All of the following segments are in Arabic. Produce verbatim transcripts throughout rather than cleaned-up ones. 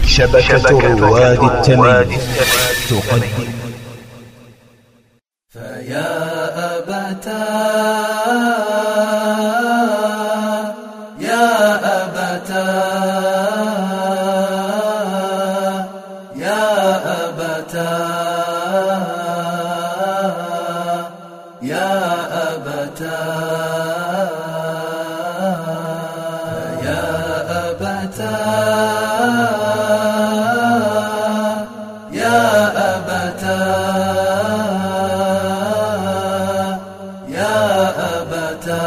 شبكة رواد التمييز تقدم. فيا أبتا يا أبتا يا أبتا يا أبتا يا أبتا يا أبتا يا أبتا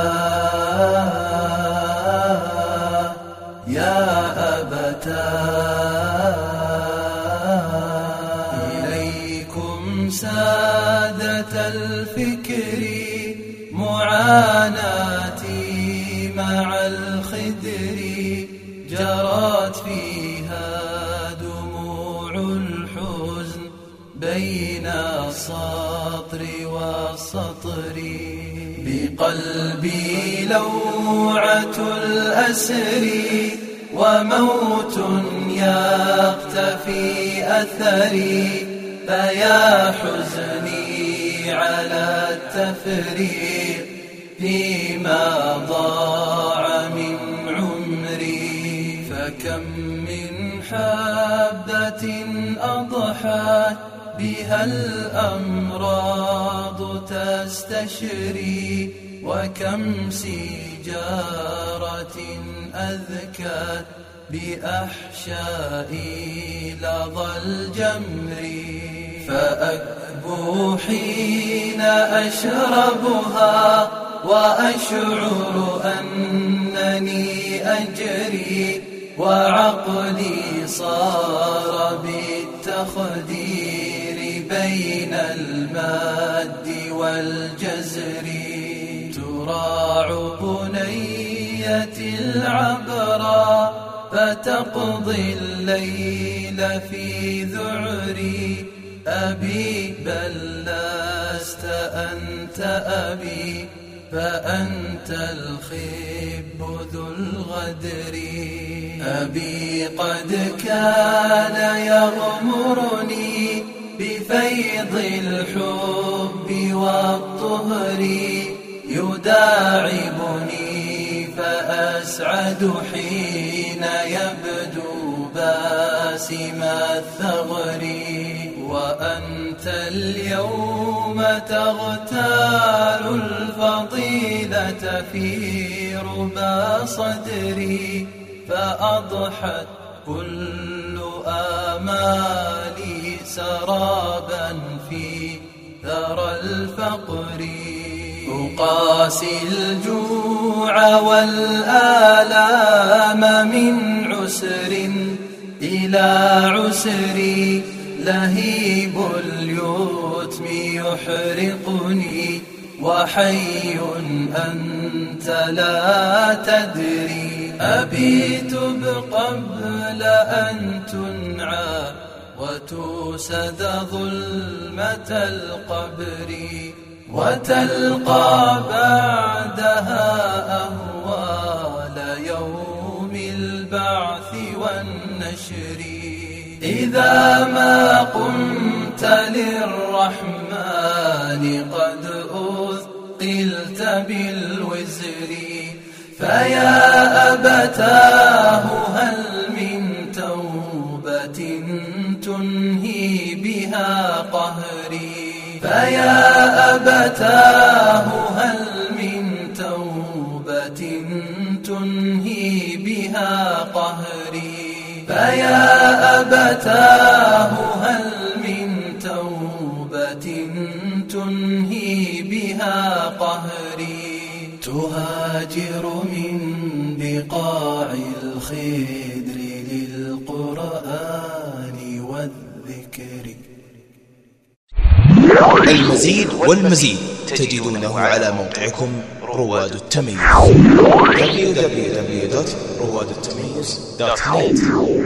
يا أبتا إليكم سادة الفكر معاناتي مع الخدر جرت فيها دموع الحزن بين السطر والسطر بقلبي لوعة الأسر وموت يقتفي أثري فيا حزني على التفريق فيما ضاع من عمري فكم من حبة أضحت بها الأمراض تستشري وكم سجارة أذكت بأحشائي لظى الجمر فأكبو حين أشربها وأشعر أنني أجري وعقلي صار بالتخدير بين الماد والجزر تراع بنيتي العبرى فتقضي الليل في ذعري أبي بل لست أنت أبي فأنت الخب ذو الغدر أبي قد كان يغمرني بفيض الحب والطهر يداعبني فأسعد حين يبدو باسم الثغر وأنت اليوم تغتال الفضيلة في ربى صدري فأضحت كل آمالي سرابا في ثرى الفقر أقاسي الجوع والآلام من عسر إلى عسر لهيب اليتم يحرقني وحي أنت لا تدري أبيت قبل أن تنعى وتوسد ظلمة القبر وتلقى بعدها أهوال يوم البعث والنشر إذا ما قمت للرحمن قد أثقلت بالوزر فيا أبتاه هل من توبة تنهي بها قهري فيا أبتاه هل من توبة تنهي بها قهري فيا أبتاه هل من توبة تنهي بها قهري تهاجر من بقاع الخدر للقرآن والذكر. المزيد والمزيد تجدونه على موقعكم رواد التمييز دبليو دبليو دبليو دوت رواد التمييز دوت نت.